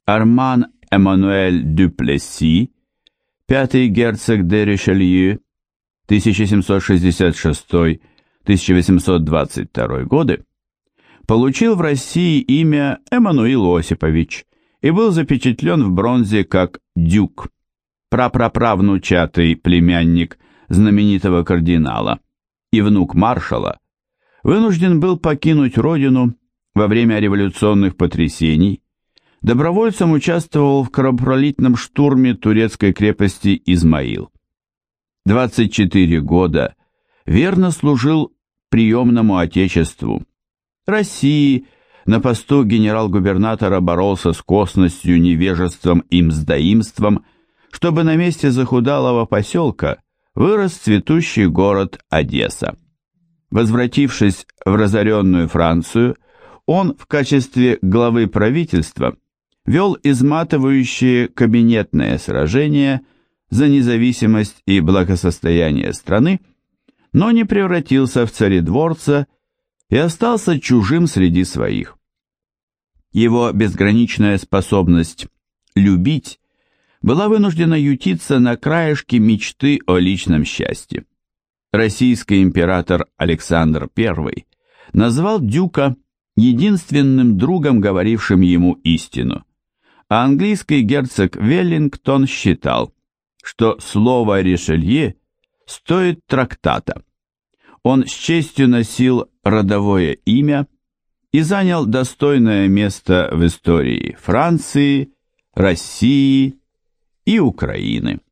Арман Эммануэль Дюплесси, пятый герцог де Ришелье, 1766-1822 годы, получил в России имя Эммануил Осипович и был запечатлен в бронзе как дюк, прапраправнучатый племянник знаменитого кардинала и внук маршала, вынужден был покинуть родину во время революционных потрясений, добровольцем участвовал в кровопролитном штурме турецкой крепости Измаил. 24 года верно служил приемному отечеству. России на посту генерал-губернатора боролся с косностью, невежеством и мздоимством, чтобы на месте захудалого поселка вырос цветущий город Одесса. Возвратившись в разоренную Францию, он в качестве главы правительства вел изматывающие кабинетные сражения за независимость и благосостояние страны, но не превратился в царедворца и остался чужим среди своих. Его безграничная способность любить была вынуждена ютиться на краешке мечты о личном счастье. Российский император Александр I назвал дюка единственным другом, говорившим ему истину, а английский герцог Веллингтон считал, что слово Ришелье стоит трактата. Он с честью носил родовое имя и занял достойное место в истории Франции, России и Украины.